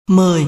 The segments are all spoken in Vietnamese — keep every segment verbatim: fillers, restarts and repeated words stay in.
mười.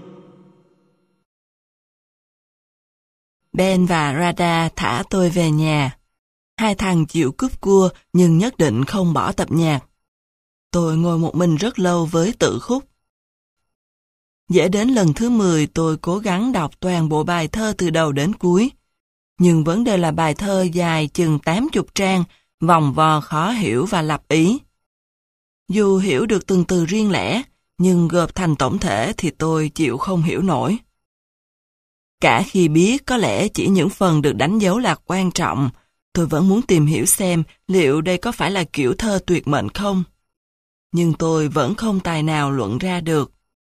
Ben và Rada thả tôi về nhà. Hai thằng chịu cúp cua nhưng nhất định không bỏ tập nhạc. Tôi ngồi một mình rất lâu với tự khúc. Dễ đến lần thứ mười tôi cố gắng đọc toàn bộ bài thơ từ đầu đến cuối. Nhưng vấn đề là bài thơ dài chừng tám mươi trang, vòng vo khó hiểu và lặp ý. Dù hiểu được từng từ riêng lẻ, nhưng gộp thành tổng thể thì tôi chịu không hiểu nổi. Cả khi biết có lẽ chỉ những phần được đánh dấu là quan trọng, tôi vẫn muốn tìm hiểu xem liệu đây có phải là kiểu thơ tuyệt mệnh không. Nhưng tôi vẫn không tài nào luận ra được.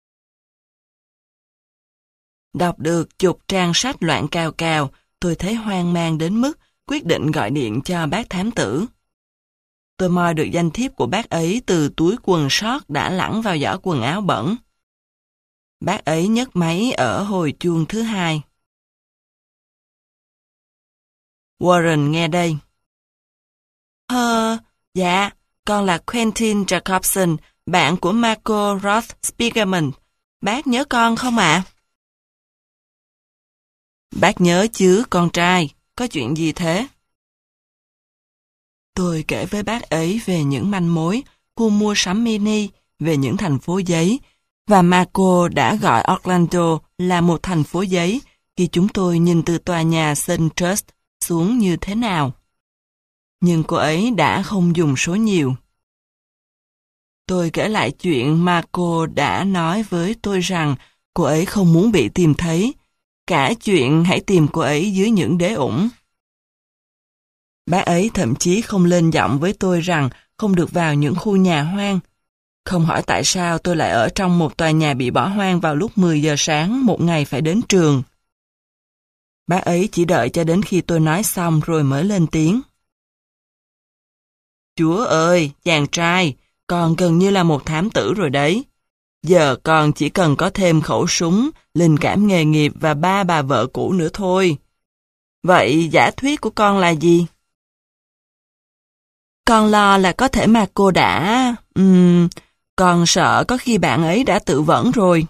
Đọc được chục trang sách loạn cào cào, tôi thấy hoang mang đến mức quyết định gọi điện cho bác thám tử. Tôi moi được danh thiếp của bác ấy từ túi quần sót đã lẳng vào giỏ quần áo bẩn. Bác ấy nhấc máy ở hồi chuông thứ hai. Warren nghe đây. Hơ, dạ, con là Quentin Jacobson, bạn của Marco Roth Spiegelman. Bác nhớ con không ạ? Bác nhớ chứ, con trai. Có chuyện gì thế? Tôi kể với bác ấy về những manh mối, khu mua sắm mini, về những thành phố giấy, và Marco đã gọi Orlando là một thành phố giấy khi chúng tôi nhìn từ tòa nhà Saint Trust xuống như thế nào. Nhưng cô ấy đã không dùng số nhiều. Tôi kể lại chuyện Marco đã nói với tôi rằng cô ấy không muốn bị tìm thấy, cả chuyện hãy tìm cô ấy dưới những đế ủng. Bác ấy thậm chí không lên giọng với tôi rằng không được vào những khu nhà hoang. Không hỏi tại sao tôi lại ở trong một tòa nhà bị bỏ hoang vào lúc mười giờ sáng một ngày phải đến trường. Bác ấy chỉ đợi cho đến khi tôi nói xong rồi mới lên tiếng. Chúa ơi, chàng trai, con gần như là một thám tử rồi đấy. Giờ con chỉ cần có thêm khẩu súng, linh cảm nghề nghiệp và ba bà vợ cũ nữa thôi. Vậy giả thuyết của con là gì? Con lo là có thể mà cô đã... Uhm, con sợ có khi bạn ấy đã tự vẫn rồi.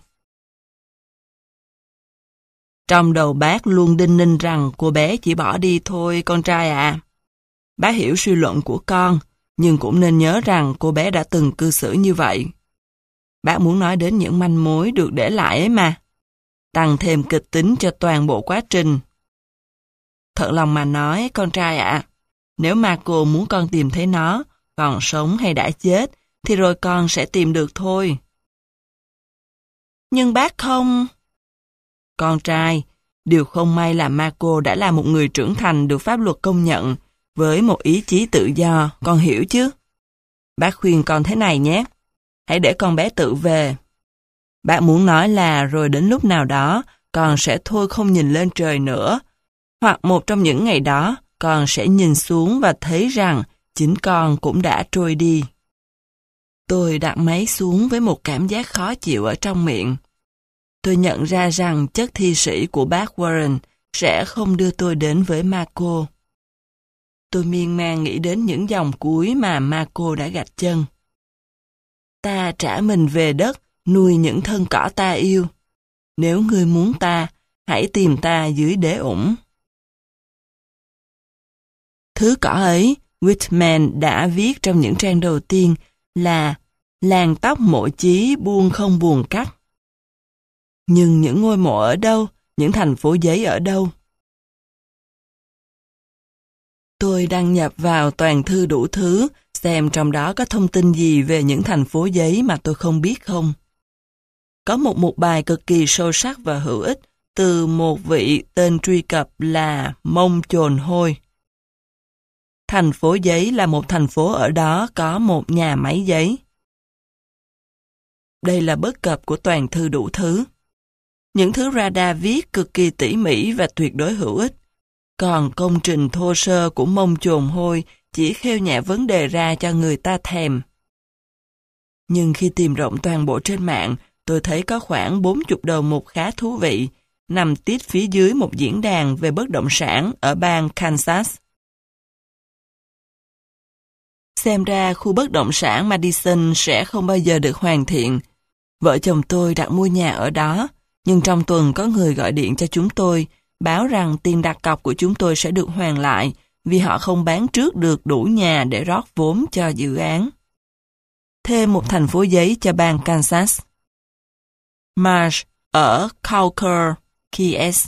Trong đầu bác luôn đinh ninh rằng cô bé chỉ bỏ đi thôi con trai ạ. Bác hiểu suy luận của con, nhưng cũng nên nhớ rằng cô bé đã từng cư xử như vậy. Bác muốn nói đến những manh mối được để lại ấy mà. Tăng thêm kịch tính cho toàn bộ quá trình. Thật lòng mà nói, con trai ạ, nếu Marco muốn con tìm thấy nó, còn sống hay đã chết, thì rồi con sẽ tìm được thôi. Nhưng bác không... Con trai, điều không may là Marco đã là một người trưởng thành được pháp luật công nhận, với một ý chí tự do, con hiểu chứ? Bác khuyên con thế này nhé, hãy để con bé tự về. Bác muốn nói là rồi đến lúc nào đó, con sẽ thôi không nhìn lên trời nữa, hoặc một trong những ngày đó, con sẽ nhìn xuống và thấy rằng chính con cũng đã trôi đi. Tôi đặt máy xuống với một cảm giác khó chịu ở trong miệng. Tôi nhận ra rằng chất thi sĩ của bác Warren sẽ không đưa tôi đến với Marco. Tôi miên man nghĩ đến những dòng cuối mà Marco đã gạch chân. Ta trả mình về đất, nuôi những thân cỏ ta yêu. Nếu ngươi muốn ta, hãy tìm ta dưới đế ủng. Thứ cỏ ấy, Whitman đã viết trong những trang đầu tiên là làng tóc mộ chí buông không buồn cắt. Nhưng những ngôi mộ ở đâu? Những thành phố giấy ở đâu? Tôi đăng nhập vào toàn thư đủ thứ, xem trong đó có thông tin gì về những thành phố giấy mà tôi không biết không. Có một mục bài cực kỳ sâu sắc và hữu ích từ một vị tên truy cập là Mông Chồn Hôi. Thành phố giấy là một thành phố ở đó có một nhà máy giấy. Đây là bất cập của toàn thư đủ thứ. Những thứ Rada viết cực kỳ tỉ mỉ và tuyệt đối hữu ích. Còn công trình thô sơ của Mông Chồn Hôi chỉ khêu nhẹ vấn đề ra cho người ta thèm. Nhưng khi tìm rộng toàn bộ trên mạng, tôi thấy có khoảng bốn mươi đầu mục khá thú vị, nằm tít phía dưới một diễn đàn về bất động sản ở bang Kansas. Xem ra khu bất động sản Madison sẽ không bao giờ được hoàn thiện, Vợ chồng tôi đặt mua nhà ở đó, nhưng trong tuần có người gọi điện cho chúng tôi, báo rằng tiền đặt cọc của chúng tôi sẽ được hoàn lại vì họ không bán trước được đủ nhà để rót vốn cho dự án. Thêm một thành phố giấy cho bang Kansas. Marsh ở Coker Keys.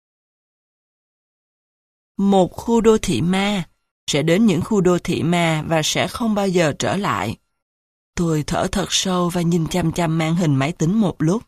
Một khu đô thị ma, sẽ đến những khu đô thị ma và sẽ không bao giờ trở lại. Tôi thở thật sâu và nhìn chăm chăm màn hình máy tính một lúc.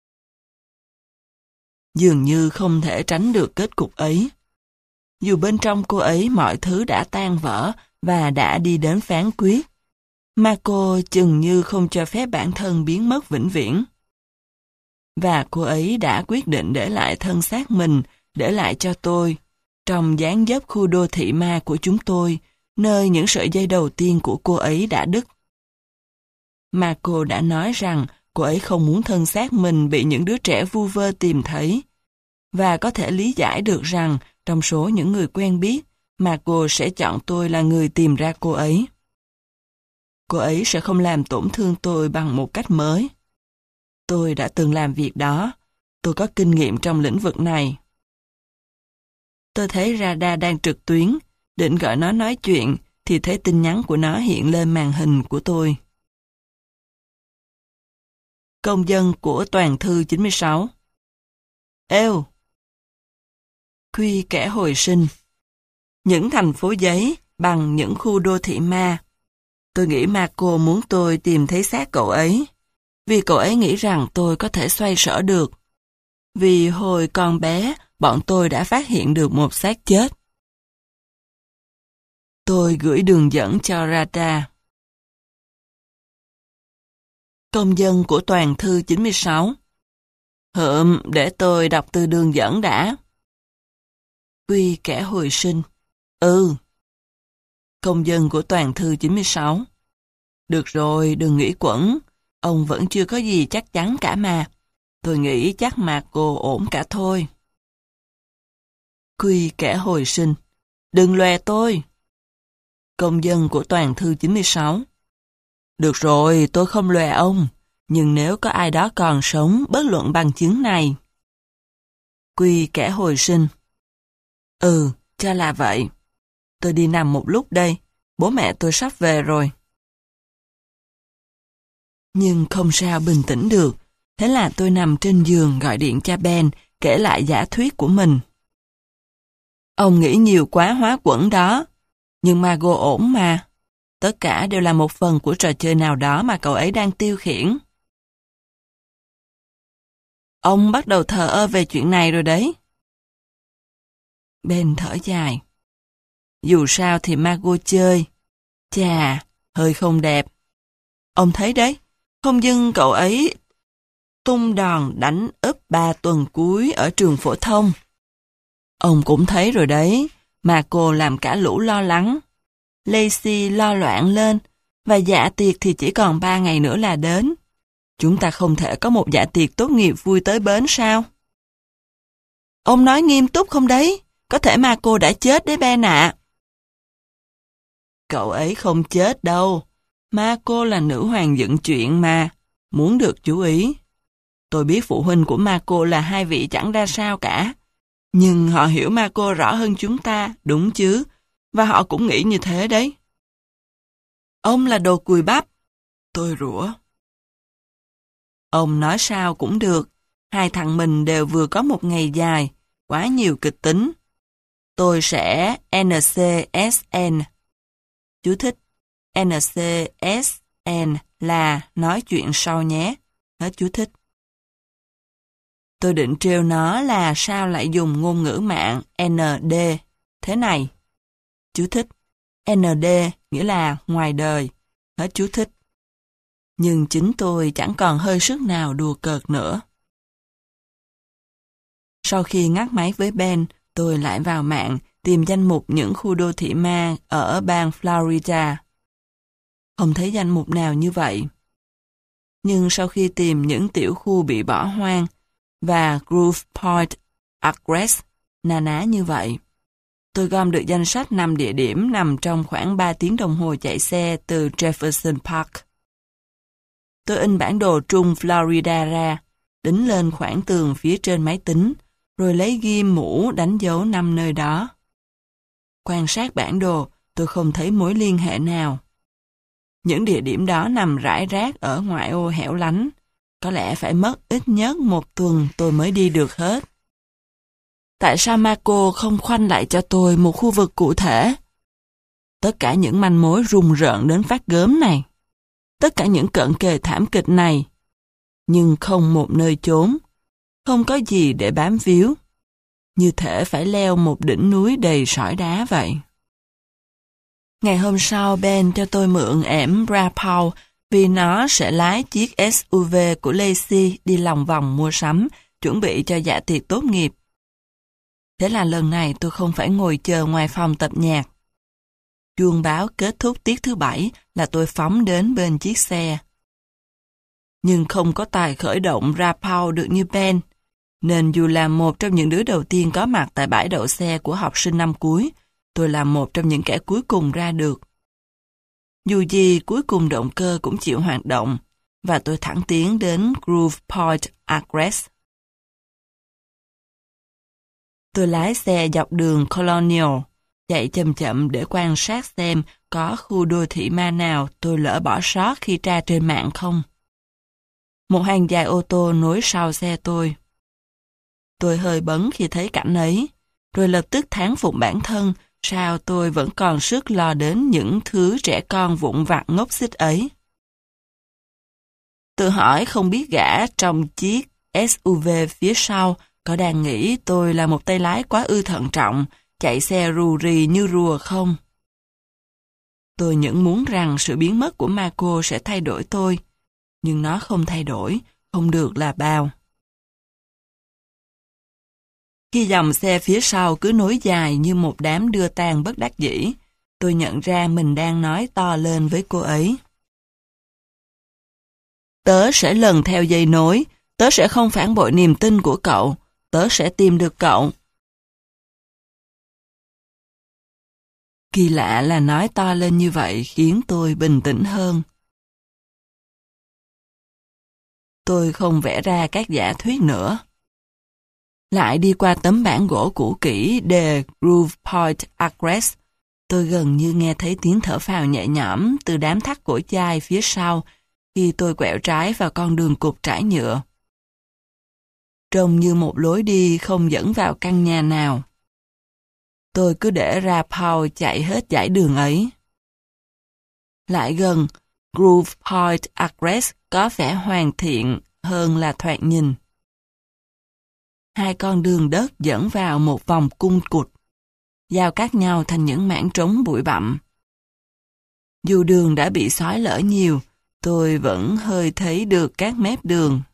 Dường như không thể tránh được kết cục ấy. Dù bên trong cô ấy mọi thứ đã tan vỡ và đã đi đến phán quyết, mà cô chừng như không cho phép bản thân biến mất vĩnh viễn. Và cô ấy đã quyết định để lại thân xác mình, để lại cho tôi, trong dáng dấp khu đô thị ma của chúng tôi, nơi những sợi dây đầu tiên của cô ấy đã đứt. Mà cô đã nói rằng cô ấy không muốn thân xác mình bị những đứa trẻ vu vơ tìm thấy, và có thể lý giải được rằng trong số những người quen biết, mà cô sẽ chọn tôi là người tìm ra cô ấy. Cô ấy sẽ không làm tổn thương tôi bằng một cách mới. Tôi đã từng làm việc đó, tôi có kinh nghiệm trong lĩnh vực này. Tôi thấy radar đang trực tuyến, định gọi nó nói chuyện, thì thấy tin nhắn của nó hiện lên màn hình của tôi. Công dân của Toàn thư chín mươi sáu. Êu! Quy kẻ hồi sinh. Những thành phố giấy bằng những khu đô thị ma. Tôi nghĩ Marco muốn tôi tìm thấy xác cậu ấy, vì cậu ấy nghĩ rằng tôi có thể xoay sở được. Vì hồi còn bé, bọn tôi đã phát hiện được một xác chết. Tôi gửi đường dẫn cho Rata. Công dân của Toàn thư chín mươi sáu. Hượm, để tôi đọc từ đường dẫn đã. Quy kẻ hồi sinh. Ừ. Công dân của Toàn thư chín mươi sáu. Được rồi, đừng nghĩ quẩn. Ông vẫn chưa có gì chắc chắn cả mà. Tôi nghĩ chắc mà cô ổn cả thôi. Quy kẻ hồi sinh. Đừng lòe tôi. Công dân của Toàn thư chín mươi sáu. Được rồi, tôi không lòe ông. Nhưng nếu có ai đó còn sống, bất luận bằng chứng này. Quy kẻ hồi sinh. Ừ, cho là vậy. Tôi đi nằm một lúc đây. Bố mẹ tôi sắp về rồi. Nhưng không sao bình tĩnh được. Thế là tôi nằm trên giường gọi điện cho Ben, kể lại giả thuyết của mình. Ông nghĩ nhiều quá hóa quẩn đó. Nhưng Margot ổn mà. Tất cả đều là một phần của trò chơi nào đó mà cậu ấy đang tiêu khiển. Ông bắt đầu thờ ơ về chuyện này rồi đấy. Ben thở dài. Dù sao thì Margot chơi. Chà, hơi không đẹp. Ông thấy đấy, không dưng cậu ấy tung đòn đánh úp ba tuần cuối ở trường phổ thông. Ông cũng thấy rồi đấy, mà cô làm cả lũ lo lắng. Lacey lo loạn lên, và dạ tiệc thì chỉ còn ba ngày nữa là đến. Chúng ta không thể có một dạ tiệc tốt nghiệp vui tới bến sao? Ông nói nghiêm túc không đấy? Có thể mà cô đã chết đấy Ben ạ. Cậu ấy không chết đâu. Mà cô là nữ hoàng dựng chuyện mà. Muốn được chú ý. Tôi biết phụ huynh của Marco là hai vị chẳng ra sao cả. Nhưng họ hiểu Marco rõ hơn chúng ta, đúng chứ? Và họ cũng nghĩ như thế đấy. Ông là đồ cùi bắp. Tôi rủa. Ông nói sao cũng được. Hai thằng mình đều vừa có một ngày dài, quá nhiều kịch tính. Tôi sẽ en xê ét en. Chú thích. en xê ét en là nói chuyện sau nhé. Hết chú thích. Tôi định trêu nó là sao lại dùng ngôn ngữ mạng en đê thế này. Chú thích. en đê nghĩa là ngoài đời. Hết chú thích. Nhưng chính tôi chẳng còn hơi sức nào đùa cợt nữa. Sau khi ngắt máy với Ben, tôi lại vào mạng tìm danh mục những khu đô thị ma ở bang Florida. Không thấy danh mục nào như vậy. Nhưng sau khi tìm những tiểu khu bị bỏ hoang và Groove Point Address na ná như vậy, tôi gom được danh sách năm địa điểm nằm trong khoảng ba tiếng đồng hồ chạy xe từ Jefferson Park. Tôi in bản đồ trung Florida ra, đính lên khoảng tường phía trên máy tính, rồi lấy ghim mũ đánh dấu năm nơi đó. Quan sát bản đồ, tôi không thấy mối liên hệ nào. Những địa điểm đó nằm rải rác ở ngoại ô hẻo lánh. Có lẽ phải mất ít nhất một tuần tôi mới đi được hết. Tại sao Marco không khoanh lại cho tôi một khu vực cụ thể? Tất cả những manh mối rùng rợn đến phát gớm này. Tất cả những cận kề thảm kịch này. Nhưng không một nơi chốn. Không có gì để bám víu. Như thể phải leo một đỉnh núi đầy sỏi đá vậy. Ngày hôm sau, Ben cho tôi mượn ẻm Rapal vì nó sẽ lái chiếc ét u vê của Lacey đi lòng vòng mua sắm, chuẩn bị cho dạ tiệc tốt nghiệp. Thế là lần này tôi không phải ngồi chờ ngoài phòng tập nhạc. Chuông báo kết thúc tiết thứ bảy là tôi phóng đến bên chiếc xe. Nhưng không có tài khởi động Rapal được như Ben, nên dù là một trong những đứa đầu tiên có mặt tại bãi đậu xe của học sinh năm cuối, tôi là một trong những kẻ cuối cùng ra được. Dù gì, cuối cùng động cơ cũng chịu hoạt động, và tôi thẳng tiến đến Groove Point Aggress. Tôi lái xe dọc đường Colonial, chạy chậm chậm để quan sát xem có khu đô thị ma nào tôi lỡ bỏ sót khi tra trên mạng không. Một hàng dài ô tô nối sau xe tôi. Tôi hơi bấn khi thấy cảnh ấy, rồi lập tức thán phục bản thân sao tôi vẫn còn sức lo đến những thứ trẻ con vụn vặt ngốc xích ấy. Tự hỏi không biết gã trong chiếc ét u vê phía sau có đang nghĩ tôi là một tay lái quá ư thận trọng, chạy xe rù rì như rùa không? Tôi những muốn rằng sự biến mất của Marco sẽ thay đổi tôi, nhưng nó không thay đổi, không được là bao. Khi dòng xe phía sau cứ nối dài như một đám đưa tang bất đắc dĩ, tôi nhận ra mình đang nói to lên với cô ấy. Tớ sẽ lần theo dây nối, tớ sẽ không phản bội niềm tin của cậu, tớ sẽ tìm được cậu. Kỳ lạ là nói to lên như vậy khiến tôi bình tĩnh hơn. Tôi không vẽ ra các giả thuyết nữa. Lại đi qua tấm bảng gỗ cũ kỹ đề Groove Point Aggress, tôi gần như nghe thấy tiếng thở phào nhẹ nhõm từ đám thắt cổ chai phía sau khi tôi quẹo trái vào con đường cụt trải nhựa. Trông như một lối đi không dẫn vào căn nhà nào. Tôi cứ để Rapal chạy hết dải đường ấy. Lại gần, Groove Point Aggress có vẻ hoàn thiện hơn là thoạt nhìn. Hai con đường đất dẫn vào một vòng cung cụt, giao cắt nhau thành những mảng trống bụi bặm. Dù đường đã bị xói lở nhiều, tôi vẫn hơi thấy được các mép đường.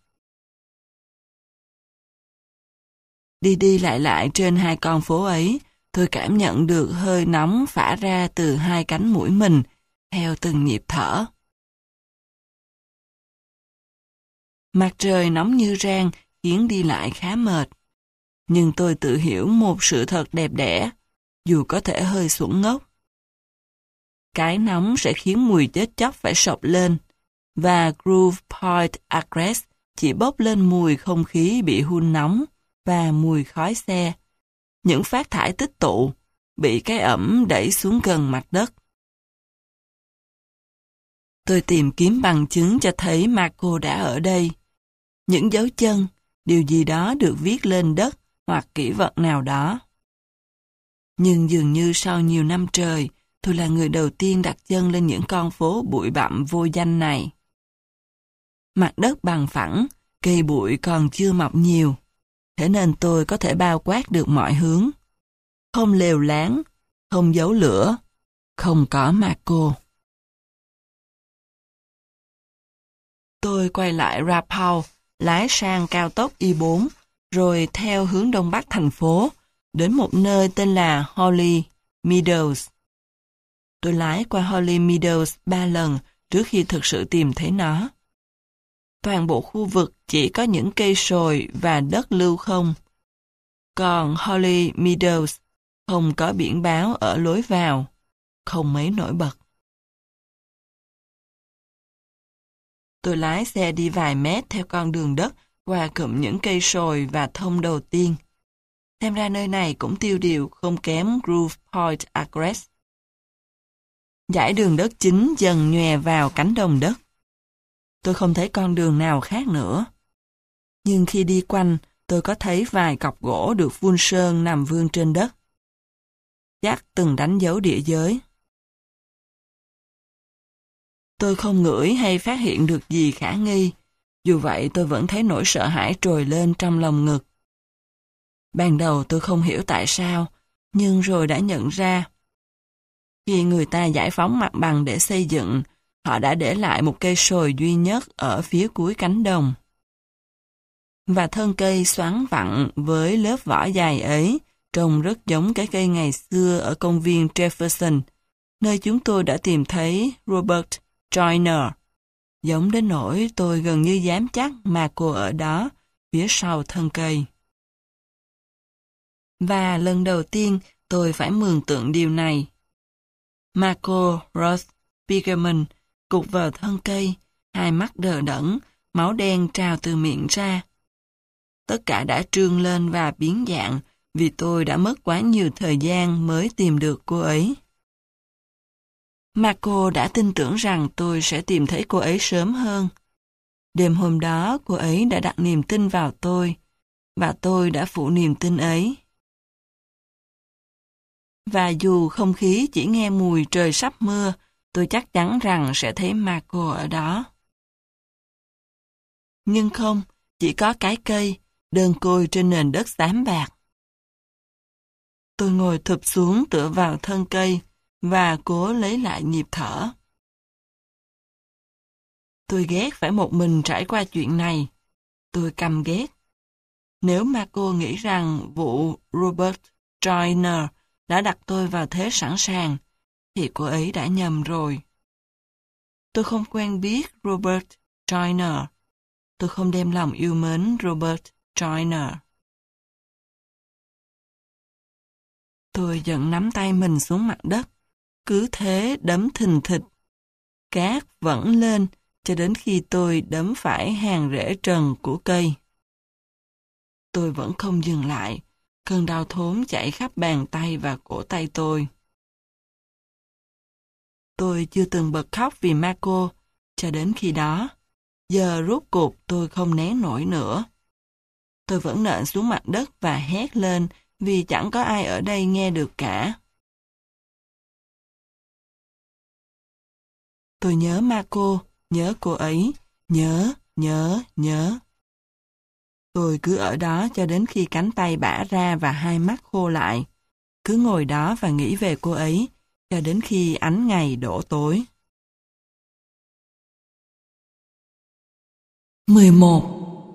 Đi đi lại lại trên hai con phố ấy, tôi cảm nhận được hơi nóng phả ra từ hai cánh mũi mình, theo từng nhịp thở. Mặt trời nóng như rang, khiến đi lại khá mệt. Nhưng tôi tự hiểu một sự thật đẹp đẽ, dù có thể hơi xuẩn ngốc. Cái nóng sẽ khiến mùi chết chóc phải sộc lên, và Groove Point Aggress chỉ bốc lên mùi không khí bị hun nóng và mùi khói xe. Những phát thải tích tụ, bị cái ẩm đẩy xuống gần mặt đất. Tôi tìm kiếm bằng chứng cho thấy Marco đã ở đây. Những dấu chân, điều gì đó được viết lên đất hoặc kỷ vật nào đó. Nhưng dường như sau nhiều năm trời, tôi là người đầu tiên đặt chân lên những con phố bụi bặm vô danh này. Mặt đất bằng phẳng, cây bụi còn chưa mọc nhiều, thế nên tôi có thể bao quát được mọi hướng. Không lều láng, không giấu lửa, không có Marco. Tôi quay lại Rapal, lái sang cao tốc I bốn, rồi theo hướng đông bắc thành phố, đến một nơi tên là Holly Meadows. Tôi lái qua Holly Meadows ba lần trước khi thực sự tìm thấy nó. Toàn bộ khu vực chỉ có những cây sồi và đất lưu không. Còn Holly Meadows không có biển báo ở lối vào, không mấy nổi bật. Tôi lái xe đi vài mét theo con đường đất qua cụm những cây sồi và thông đầu tiên. Xem ra nơi này cũng tiêu điều không kém Groove Point Agres. Dải đường đất chính dần nhòe vào cánh đồng đất. Tôi không thấy con đường nào khác nữa. Nhưng khi đi quanh, tôi có thấy vài cọc gỗ được phun sơn nằm vương trên đất. Chắc từng đánh dấu địa giới. Tôi không ngửi hay phát hiện được gì khả nghi. Dù vậy tôi vẫn thấy nỗi sợ hãi trồi lên trong lòng ngực. Ban đầu tôi không hiểu tại sao, nhưng rồi đã nhận ra. Khi người ta giải phóng mặt bằng để xây dựng, họ đã để lại một cây sồi duy nhất ở phía cuối cánh đồng. Và thân cây xoắn vặn với lớp vỏ dài ấy trông rất giống cái cây ngày xưa ở công viên Jefferson, nơi chúng tôi đã tìm thấy Robert Joyner. Giống đến nỗi tôi gần như dám chắc mà cô ở đó, phía sau thân cây. Và lần đầu tiên tôi phải mường tượng điều này. Marco Roth Bigerman cụp vào thân cây, hai mắt đờ đẫn, máu đen trào từ miệng ra. Tất cả đã trương lên và biến dạng vì tôi đã mất quá nhiều thời gian mới tìm được cô ấy. Marco đã tin tưởng rằng tôi sẽ tìm thấy cô ấy sớm hơn. Đêm hôm đó, cô ấy đã đặt niềm tin vào tôi, và tôi đã phụ niềm tin ấy. Và dù không khí chỉ nghe mùi trời sắp mưa, tôi chắc chắn rằng sẽ thấy Marco ở đó. Nhưng không, chỉ có cái cây, đơn côi trên nền đất xám bạc. Tôi ngồi thụp xuống tựa vào thân cây và cố lấy lại nhịp thở. Tôi ghét phải một mình trải qua chuyện này. Tôi căm ghét. Nếu Marco nghĩ rằng vụ Robert Joyner đã đặt tôi vào thế sẵn sàng, thì cô ấy đã nhầm rồi. Tôi không quen biết Robert Joyner. Tôi không đem lòng yêu mến Robert Joyner. Tôi giận nắm tay mình xuống mặt đất, cứ thế đấm thình thịch. Cát vẫn lên cho đến khi tôi đấm phải hàng rễ trần của cây. Tôi vẫn không dừng lại, cơn đau thốn chảy khắp bàn tay và cổ tay tôi. Tôi chưa từng bật khóc vì Marco, cho đến khi đó. Giờ rốt cuộc tôi không nén nổi nữa. Tôi vẫn nện xuống mặt đất và hét lên vì chẳng có ai ở đây nghe được cả. Tôi nhớ Marco, nhớ cô ấy, nhớ, nhớ, nhớ. Tôi cứ ở đó cho đến khi cánh tay bã ra và hai mắt khô lại. Cứ ngồi đó và nghĩ về cô ấy, cho đến khi ánh ngày đổ tối. mười một.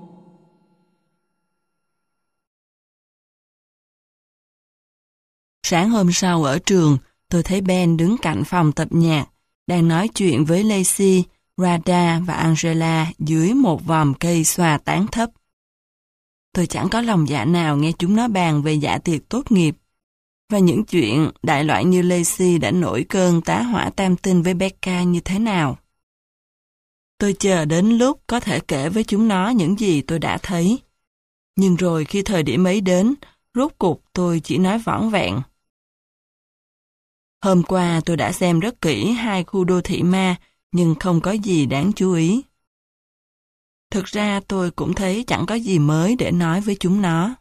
Sáng hôm sau ở trường, tôi thấy Ben đứng cạnh phòng tập nhạc, đang nói chuyện với Lacey, Rada và Angela dưới một vòm cây xòa tán thấp. Tôi chẳng có lòng dạ nào nghe chúng nó bàn về dạ tiệc tốt nghiệp, và những chuyện đại loại như Lacey đã nổi cơn tá hỏa tam tinh với Becca như thế nào. Tôi chờ đến lúc có thể kể với chúng nó những gì tôi đã thấy. Nhưng rồi khi thời điểm ấy đến, rốt cuộc tôi chỉ nói vỏn vẹn. Hôm qua tôi đã xem rất kỹ hai khu đô thị ma, nhưng không có gì đáng chú ý. Thực ra tôi cũng thấy chẳng có gì mới để nói với chúng nó.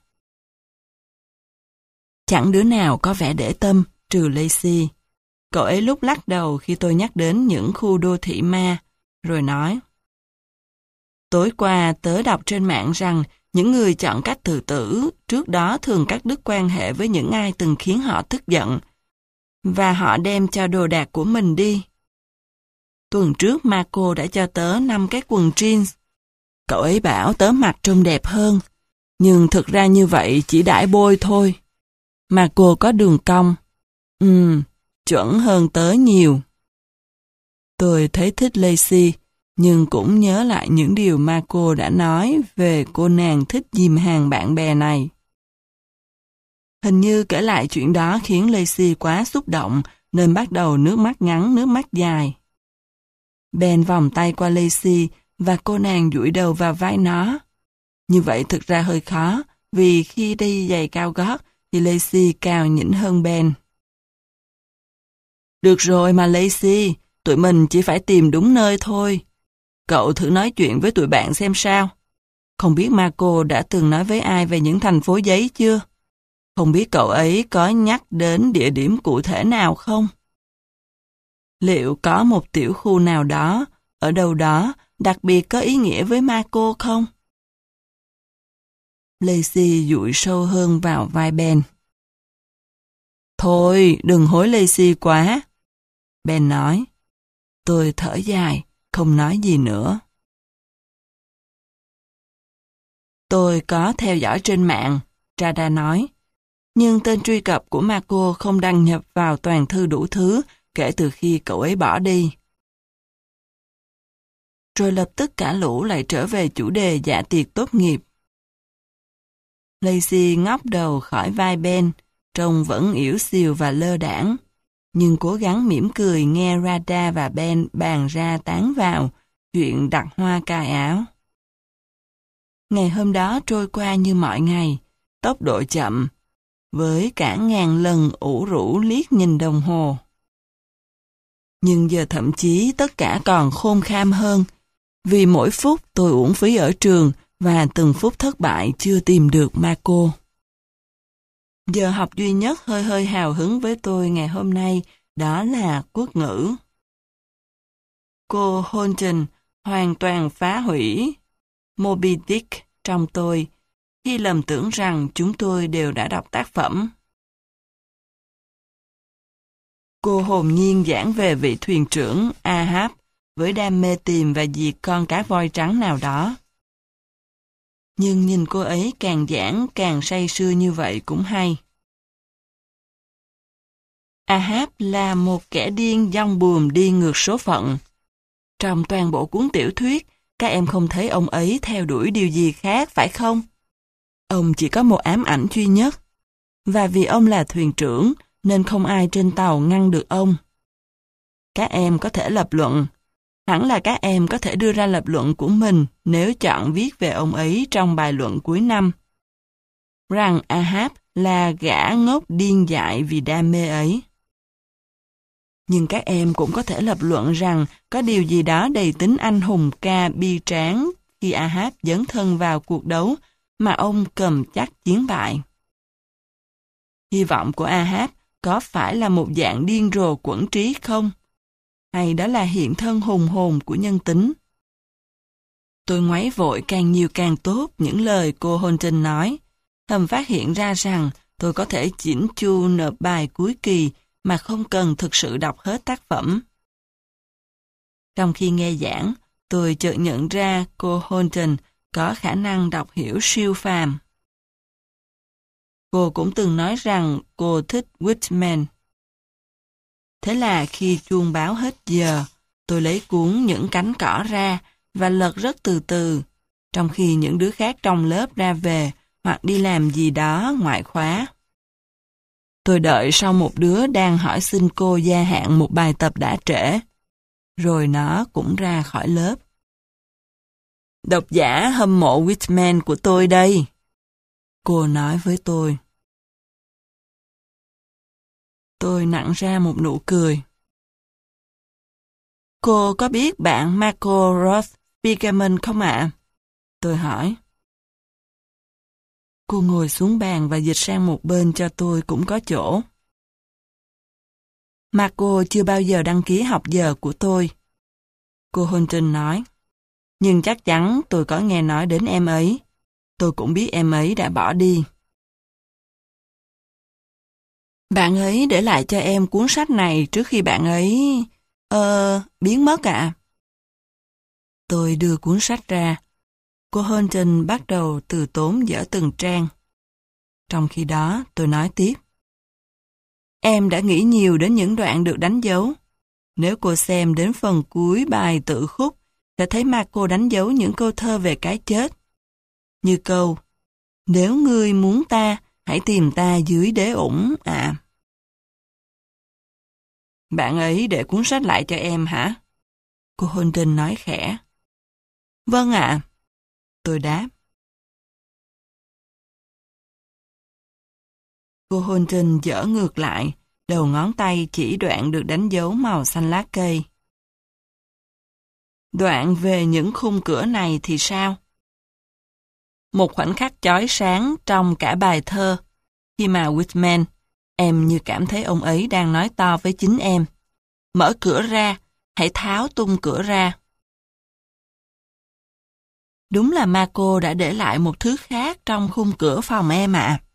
Chẳng đứa nào có vẻ để tâm, trừ Lacey. Cậu ấy lúc lắc đầu khi tôi nhắc đến những khu đô thị ma, rồi nói: Tối qua tớ đọc trên mạng rằng những người chọn cách tự tử trước đó thường cắt đứt quan hệ với những ai từng khiến họ tức giận, và họ đem cho đồ đạc của mình đi. Tuần trước Marco đã cho tớ năm cái quần jeans. Cậu ấy bảo tớ mặc trông đẹp hơn, nhưng thực ra như vậy chỉ đãi bôi thôi. Marco có đường cong. Ừm, chuẩn hơn tớ nhiều. Tôi thấy thích Lacey, nhưng cũng nhớ lại những điều Marco đã nói về cô nàng thích dìm hàng bạn bè này. Hình như kể lại chuyện đó khiến Lacey quá xúc động, nên bắt đầu nước mắt ngắn nước mắt dài. Ben vòng tay qua Lacey và cô nàng dụi đầu vào vai nó. Như vậy thực ra hơi khó, vì khi đi giày cao gót thì Lacey cao nhỉnh hơn Ben. Được rồi mà Lacey, tụi mình chỉ phải tìm đúng nơi thôi. Cậu thử nói chuyện với tụi bạn xem sao. Không biết Marco đã từng nói với ai về những thành phố giấy chưa? Không biết cậu ấy có nhắc đến địa điểm cụ thể nào không? Liệu có một tiểu khu nào đó, ở đâu đó, đặc biệt có ý nghĩa với Marco không? Lacey dụi sâu hơn vào vai Ben. Thôi, đừng hối Lacey quá. Ben nói. Tôi thở dài, không nói gì nữa. Tôi có theo dõi trên mạng, Rada nói. Nhưng tên truy cập của Marco không đăng nhập vào toàn thư đủ thứ kể từ khi cậu ấy bỏ đi. Rồi lập tức cả lũ lại trở về chủ đề dạ tiệc tốt nghiệp. Lacey ngóc đầu khỏi vai Ben, trông vẫn yếu xìu và lơ đãng, nhưng cố gắng mỉm cười nghe Rada và Ben bàn ra tán vào chuyện đặt hoa cài áo. Ngày hôm đó trôi qua như mọi ngày, tốc độ chậm, với cả ngàn lần ủ rũ liếc nhìn đồng hồ. Nhưng giờ thậm chí tất cả còn khôn khan hơn, vì mỗi phút tôi uổng phí ở trường và từng phút thất bại chưa tìm được Marco. Giờ học duy nhất hơi hơi hào hứng với tôi ngày hôm nay đó là quốc ngữ. Cô Holton hoàn toàn phá hủy Moby Dick trong tôi khi lầm tưởng rằng chúng tôi đều đã đọc tác phẩm. Cô hồn nhiên giảng về vị thuyền trưởng Ahab với đam mê tìm và diệt con cá voi trắng nào đó. Nhưng nhìn cô ấy càng giảng càng say sưa như vậy cũng hay. Ahab là một kẻ điên dong buồm đi ngược số phận. Trong toàn bộ cuốn tiểu thuyết, các em không thấy ông ấy theo đuổi điều gì khác, phải không? Ông chỉ có một ám ảnh duy nhất. Và vì ông là thuyền trưởng, nên không ai trên tàu ngăn được ông. Các em có thể lập luận. Hẳn là các em có thể đưa ra lập luận của mình nếu chọn viết về ông ấy trong bài luận cuối năm. Rằng Ahab là gã ngốc điên dại vì đam mê ấy. Nhưng các em cũng có thể lập luận rằng có điều gì đó đầy tính anh hùng ca bi tráng khi Ahab dấn thân vào cuộc đấu mà ông cầm chắc chiến bại. Hy vọng của Ahab có phải là một dạng điên rồ quẫn trí không? Hay đó là hiện thân hùng hồn của nhân tính? Tôi ngoáy vội càng nhiều càng tốt những lời cô Holton nói, thầm phát hiện ra rằng tôi có thể chỉnh chu nộp bài cuối kỳ mà không cần thực sự đọc hết tác phẩm. Trong khi nghe giảng, tôi chợt nhận ra cô Holton có khả năng đọc hiểu siêu phàm. Cô cũng từng nói rằng cô thích Whitman. Thế là khi chuông báo hết giờ, tôi lấy cuốn Những cánh cỏ ra và lật rất từ từ, trong khi những đứa khác trong lớp ra về hoặc đi làm gì đó ngoại khóa. Tôi đợi sau một đứa đang hỏi xin cô gia hạn một bài tập đã trễ, rồi nó cũng ra khỏi lớp. Độc giả hâm mộ Whitman của tôi đây, cô nói với tôi. Tôi nặn ra một nụ cười. Cô có biết bạn Marco Roth Spiegelman không ạ? Tôi hỏi. Cô ngồi xuống bàn và dịch sang một bên cho tôi cũng có chỗ. Marco chưa bao giờ đăng ký học giờ của tôi. Cô Holton nói. Nhưng chắc chắn tôi có nghe nói đến em ấy. Tôi cũng biết em ấy đã bỏ đi. Bạn ấy để lại cho em cuốn sách này trước khi bạn ấy... Ờ... biến mất ạ. À? Tôi đưa cuốn sách ra. Cô Holton bắt đầu từ tốn dở từng trang. Trong khi đó, tôi nói tiếp. Em đã nghĩ nhiều đến những đoạn được đánh dấu. Nếu cô xem đến phần cuối bài tự khúc, sẽ thấy Marco đánh dấu những câu thơ về cái chết. Như câu, nếu ngươi muốn ta, hãy tìm ta dưới đế ủng ạ. À. Bạn ấy để cuốn sách lại cho em hả? Cô Holton nói khẽ. Vâng ạ. Tôi đáp. Cô Holton dở ngược lại, đầu ngón tay chỉ đoạn được đánh dấu màu xanh lá cây. Đoạn về những khung cửa này thì sao? Một khoảnh khắc chói sáng trong cả bài thơ, khi mà Whitman, em như cảm thấy ông ấy đang nói to với chính em. Mở cửa ra, hãy tháo tung cửa ra. Đúng là Marco đã để lại một thứ khác trong khung cửa phòng em ạ. À.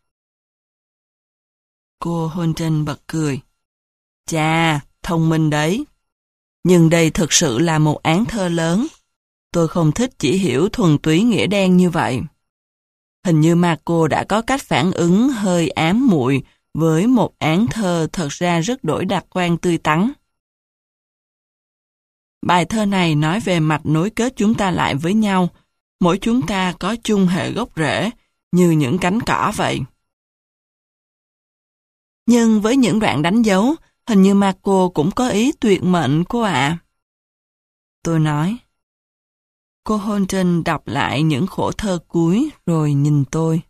Cô Holton bật cười. Chà, thông minh đấy. Nhưng đây thực sự là một án thơ lớn. Tôi không thích chỉ hiểu thuần túy nghĩa đen như vậy. Hình như Marco đã có cách phản ứng hơi ám muội với một án thơ thật ra rất đổi đặc quan tươi tắn. Bài thơ này nói về mạch nối kết chúng ta lại với nhau. Mỗi chúng ta có chung hệ gốc rễ, như những cánh cỏ vậy. Nhưng với những đoạn đánh dấu, hình như Marco cũng có ý tuyệt mệnh cô ạ. À. Tôi nói. Cô Holton đọc lại những khổ thơ cuối rồi nhìn tôi.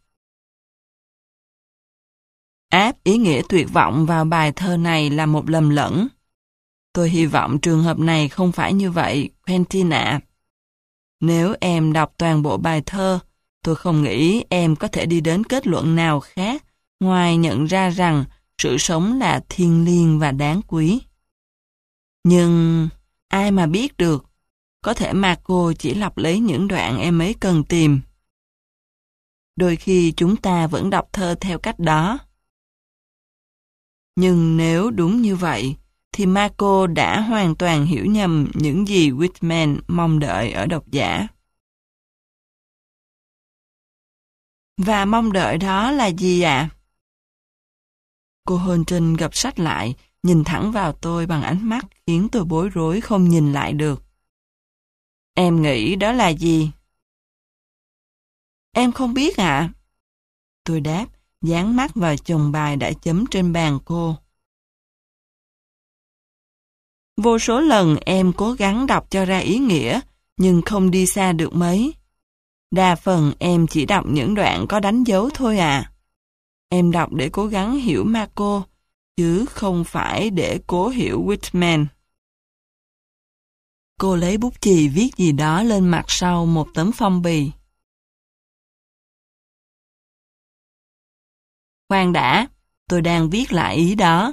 Áp ý nghĩa tuyệt vọng vào bài thơ này là một lầm lẫn. Tôi hy vọng trường hợp này không phải như vậy, Quentin ạ. Nếu em đọc toàn bộ bài thơ, tôi không nghĩ em có thể đi đến kết luận nào khác ngoài nhận ra rằng sự sống là thiêng liêng và đáng quý. Nhưng ai mà biết được, có thể Marco chỉ lọc lấy những đoạn em ấy cần tìm. Đôi khi chúng ta vẫn đọc thơ theo cách đó. Nhưng nếu đúng như vậy, thì Marco đã hoàn toàn hiểu nhầm những gì Whitman mong đợi ở độc giả. Và mong đợi đó là gì ạ? À? Cô Holton gập sách lại, nhìn thẳng vào tôi bằng ánh mắt khiến tôi bối rối không nhìn lại được. Em nghĩ đó là gì? Em không biết ạ. À? Tôi đáp, dán mắt vào chồng bài đã chấm trên bàn cô. Vô số lần em cố gắng đọc cho ra ý nghĩa, nhưng không đi xa được mấy. Đa phần em chỉ đọc những đoạn có đánh dấu thôi à. Em đọc để cố gắng hiểu Marco, chứ không phải để cố hiểu Whitman. Cô lấy bút chì viết gì đó lên mặt sau một tấm phong bì. Khoan đã, tôi đang viết lại ý đó.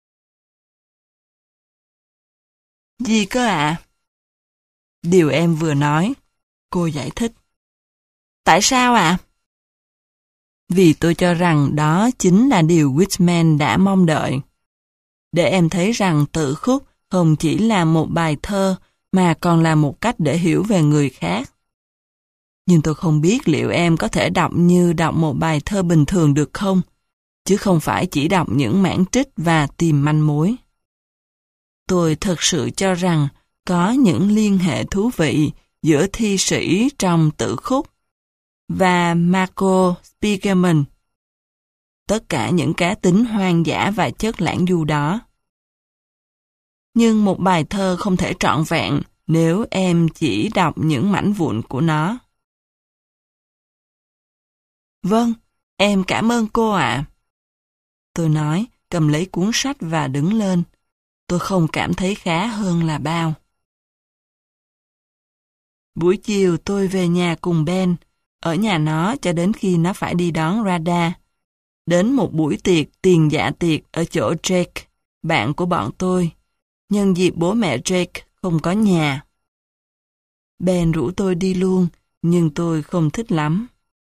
Gì cơ ạ? À? Điều em vừa nói, cô giải thích. Tại sao ạ? À? Vì tôi cho rằng đó chính là điều Whitman đã mong đợi. Để em thấy rằng tự khúc không chỉ là một bài thơ mà còn là một cách để hiểu về người khác. Nhưng tôi không biết liệu em có thể đọc như đọc một bài thơ bình thường được không, chứ không phải chỉ đọc những mảng trích và tìm manh mối. Tôi thực sự cho rằng có những liên hệ thú vị giữa thi sĩ trong tự khúc và Marco Spiegelman. Tất cả những cá tính hoang dã và chất lãng du đó. Nhưng một bài thơ không thể trọn vẹn nếu em chỉ đọc những mảnh vụn của nó. Vâng, em cảm ơn cô ạ. Tôi nói, cầm lấy cuốn sách và đứng lên. Tôi không cảm thấy khá hơn là bao. Buổi chiều tôi về nhà cùng Ben, ở nhà nó cho đến khi nó phải đi đón Radha. Đến một buổi tiệc tiền dạ tiệc ở chỗ Jake, bạn của bọn tôi, nhân dịp bố mẹ Jake không có nhà. Ben rủ tôi đi luôn, nhưng tôi không thích lắm.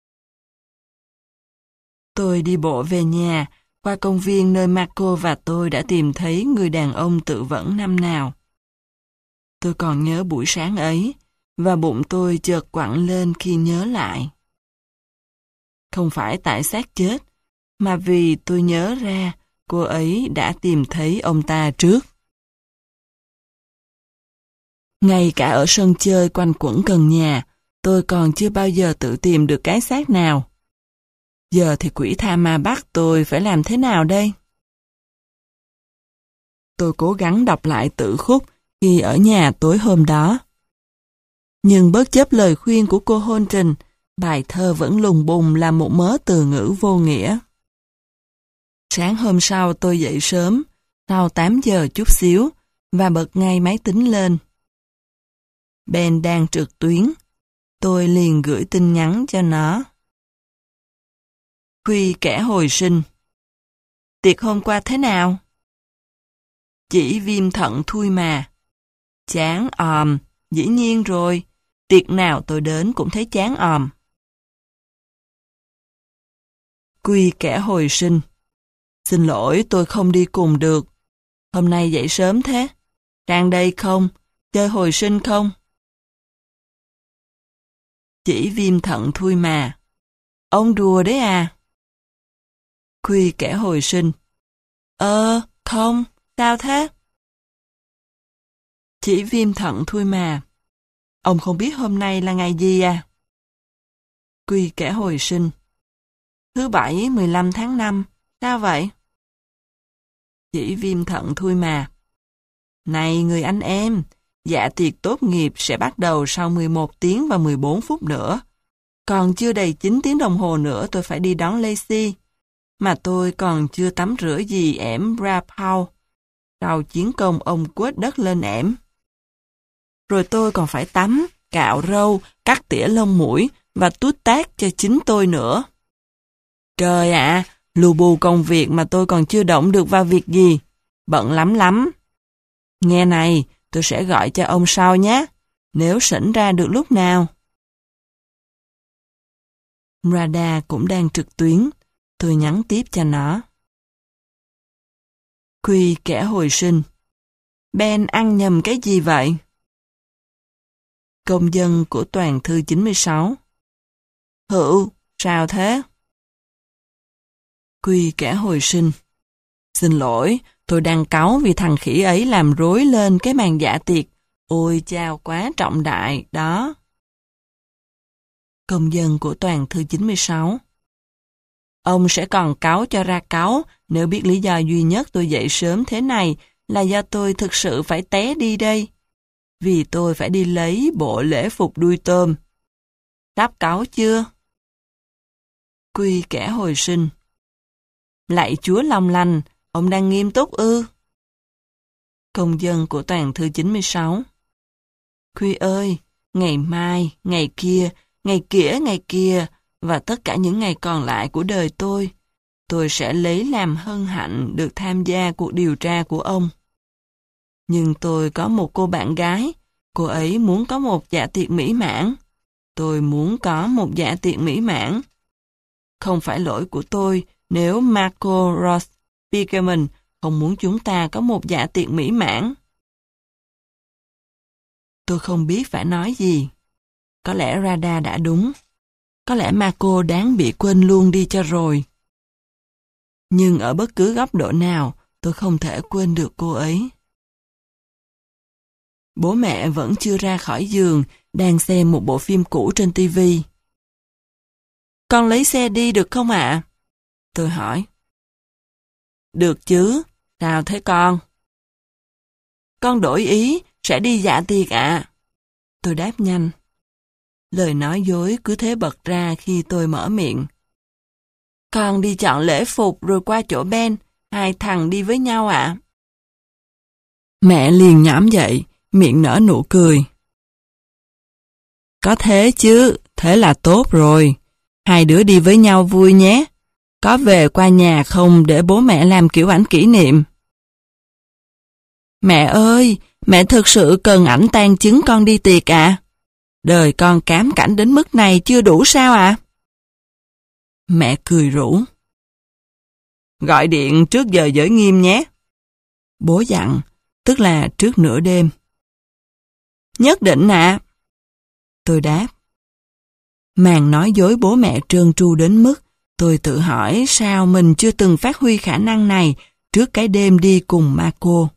Tôi đi bộ về nhà, qua công viên nơi Marco và tôi đã tìm thấy người đàn ông tự vẫn năm nào. Tôi còn nhớ buổi sáng ấy, và bụng tôi chợt quặn lên khi nhớ lại. Không phải tại xác chết, mà vì tôi nhớ ra cô ấy đã tìm thấy ông ta trước. Ngay cả ở sân chơi quanh quẩn gần nhà, tôi còn chưa bao giờ tự tìm được cái xác nào. Giờ thì quỷ tha ma bắt tôi phải làm thế nào đây? Tôi cố gắng đọc lại tự khúc khi ở nhà tối hôm đó. Nhưng bất chấp lời khuyên của cô Holton, bài thơ vẫn lùng bùng là một mớ từ ngữ vô nghĩa. Sáng hôm sau tôi dậy sớm, sau tám giờ chút xíu, và bật ngay máy tính lên. Ben đang trực tuyến. Tôi liền gửi tin nhắn cho nó. Khuy kẻ hồi sinh. Tiệc hôm qua thế nào? Chỉ viêm thận thui mà. Chán òm, dĩ nhiên rồi. Tiệc nào tôi đến cũng thấy chán òm. Khuy kẻ hồi sinh. Xin lỗi, tôi không đi cùng được. Hôm nay dậy sớm thế. Sang đây không? Chơi hồi sinh không? Chỉ viêm thận thui mà. Ông đùa đấy à? Khuy kẻ hồi sinh. Ờ, không, sao thế? Chỉ viêm thận thui mà. Ông không biết hôm nay là ngày gì à? Khuy kẻ hồi sinh. Thứ bảy mười lăm tháng năm, sao vậy? Chỉ viêm thận thui mà. Này người anh em, dạ tiệc tốt nghiệp sẽ bắt đầu sau mười một tiếng và mười bốn phút nữa. Còn chưa đầy chín tiếng đồng hồ nữa tôi phải đi đón Lacey. Mà tôi còn chưa tắm rửa gì ẻm Raphael. Sau chiến công ông quết đất lên ẻm. Rồi tôi còn phải tắm, cạo râu, cắt tỉa lông mũi và tút tát cho chính tôi nữa. Trời ạ, lù bù công việc mà tôi còn chưa động được vào việc gì. Bận lắm lắm. Nghe này, tôi sẽ gọi cho ông sau nhé, nếu sỉnh ra được lúc nào. Radha cũng đang trực tuyến, tôi nhắn tiếp cho nó. Khuy kẻ hồi sinh. Ben ăn nhầm cái gì vậy? Công dân của toàn thư chín mươi sáu. Hữu, sao thế? Khuy kẻ hồi sinh. Xin lỗi, tôi đang cáu vì thằng khỉ ấy làm rối lên cái màn dạ tiệc. Ôi chao quá trọng đại, đó. Công dân của toàn thư chín mươi sáu. Ông sẽ còn cáu cho ra cáu nếu biết lý do duy nhất tôi dậy sớm thế này là do tôi thực sự phải té đi đây. Vì tôi phải đi lấy bộ lễ phục đuôi tôm. Sắp cáu chưa? Khuy kẻ hồi sinh. Lạy Chúa long lanh, ông đang nghiêm túc ư? Công dân của toàn thư chín mươi sáu. Khuy ơi, ngày mai, ngày kia, ngày kia, ngày kia, và tất cả những ngày còn lại của đời tôi, tôi sẽ lấy làm hân hạnh được tham gia cuộc điều tra của ông. Nhưng tôi có một cô bạn gái, cô ấy muốn có một dạ tiệc mỹ mãn. Tôi muốn có một dạ tiệc mỹ mãn. Không phải lỗi của tôi nếu Marco Ross Spiegelman không muốn chúng ta có một dạ tiệc mỹ mãn. Tôi không biết phải nói gì. Có lẽ Radha đã đúng. Có lẽ Marco đáng bị quên luôn đi cho rồi. Nhưng ở bất cứ góc độ nào, tôi không thể quên được cô ấy. Bố mẹ vẫn chưa ra khỏi giường, đang xem một bộ phim cũ trên ti vi. Con lấy xe đi được không ạ? Tôi hỏi. Được chứ, sao thế con? Con đổi ý, sẽ đi dạ tiệc ạ. Tôi đáp nhanh. Lời nói dối cứ thế bật ra khi tôi mở miệng. Con đi chọn lễ phục rồi qua chỗ Ben, hai thằng đi với nhau ạ. Mẹ liền nhõm dậy, miệng nở nụ cười. Có thế chứ, thế là tốt rồi. Hai đứa đi với nhau vui nhé. Có về qua nhà không để bố mẹ làm kiểu ảnh kỷ niệm? Mẹ ơi, mẹ thực sự cần ảnh tang chứng con đi tiệc ạ? À? Đời con cám cảnh đến mức này chưa đủ sao ạ? À? Mẹ cười rủ. Gọi điện trước giờ giới nghiêm nhé. Bố dặn, tức là trước nửa đêm. Nhất định ạ. À. Tôi đáp. Màn nói dối bố mẹ trơn tru đến mức tôi tự hỏi sao mình chưa từng phát huy khả năng này trước cái đêm đi cùng Marco.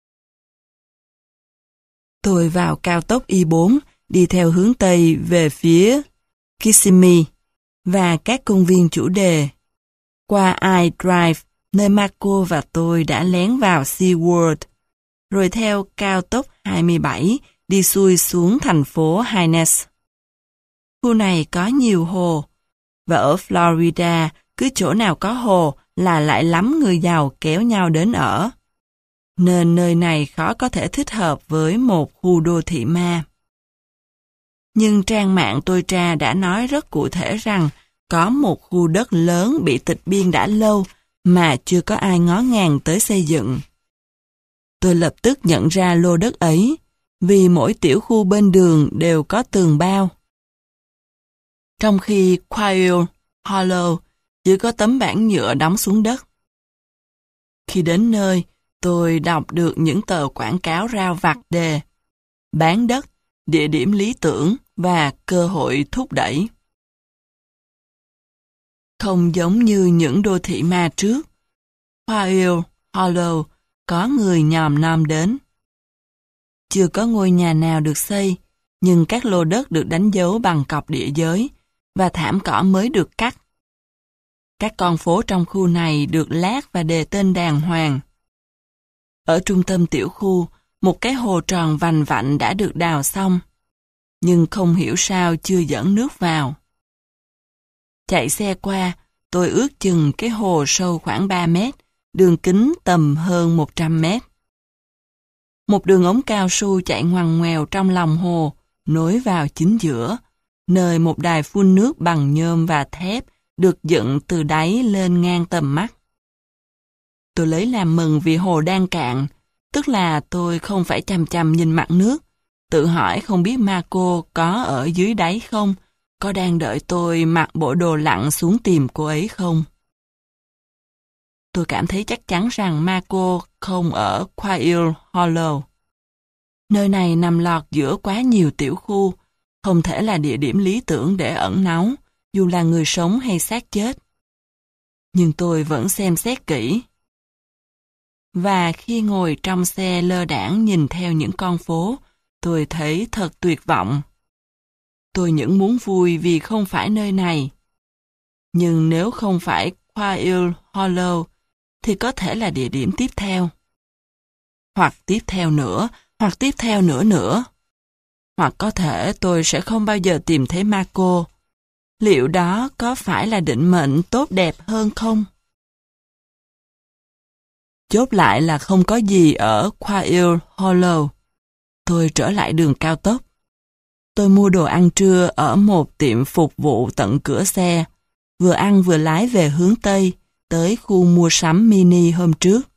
Tôi vào cao tốc I bốn, đi theo hướng Tây về phía Kissimmee và các công viên chủ đề. Qua I-Drive, nơi Marco và tôi đã lén vào SeaWorld, rồi theo cao tốc hai mươi bảy đi xuôi xuống thành phố Haines. Khu này có nhiều hồ, và ở Florida, cứ chỗ nào có hồ là lại lắm người giàu kéo nhau đến ở. Nên nơi này khó có thể thích hợp với một khu đô thị ma. Nhưng trang mạng tôi tra đã nói rất cụ thể rằng có một khu đất lớn bị tịch biên đã lâu mà chưa có ai ngó ngàng tới xây dựng. Tôi lập tức nhận ra lô đất ấy, vì mỗi tiểu khu bên đường đều có tường bao. Trong khi Quail Hollow chỉ có tấm bảng nhựa đóng xuống đất. Khi đến nơi, tôi đọc được những tờ quảng cáo rao vặt đề bán đất, địa điểm lý tưởng và cơ hội thúc đẩy. Không giống như những đô thị ma trước, Quail Hollow có người nhòm nom đến. Chưa có ngôi nhà nào được xây, nhưng các lô đất được đánh dấu bằng cọc địa giới và thảm cỏ mới được cắt. Các con phố trong khu này được lát và đề tên đàng hoàng. Ở trung tâm tiểu khu, một cái hồ tròn vành vạnh đã được đào xong, nhưng không hiểu sao chưa dẫn nước vào. Chạy xe qua, tôi ước chừng cái hồ sâu khoảng ba mét, đường kính tầm hơn một trăm mét. Một đường ống cao su chạy ngoằn ngoèo trong lòng hồ, nối vào chính giữa, nơi một đài phun nước bằng nhôm và thép được dựng từ đáy lên ngang tầm mắt. Tôi lấy làm mừng vì hồ đang cạn, tức là tôi không phải chằm chằm nhìn mặt nước, tự hỏi không biết Marco có ở dưới đáy không, có đang đợi tôi mặc bộ đồ lặn xuống tìm cô ấy không. Tôi cảm thấy chắc chắn rằng Marco không ở Quail Hollow. Nơi này nằm lọt giữa quá nhiều tiểu khu, không thể là địa điểm lý tưởng để ẩn náu, dù là người sống hay xác chết. Nhưng tôi vẫn xem xét kỹ. Và khi ngồi trong xe lơ đãng nhìn theo những con phố, tôi thấy thật tuyệt vọng. Tôi những muốn vui vì không phải nơi này. Nhưng nếu không phải Quail Hollow, thì có thể là địa điểm tiếp theo. Hoặc tiếp theo nữa, hoặc tiếp theo nữa nữa. Hoặc có thể tôi sẽ không bao giờ tìm thấy Marco. Liệu đó có phải là định mệnh tốt đẹp hơn không? Chốt lại là không có gì ở Quail Hollow. Tôi trở lại đường cao tốc. Tôi mua đồ ăn trưa ở một tiệm phục vụ tận cửa xe, vừa ăn vừa lái về hướng Tây, tới khu mua sắm mini hôm trước.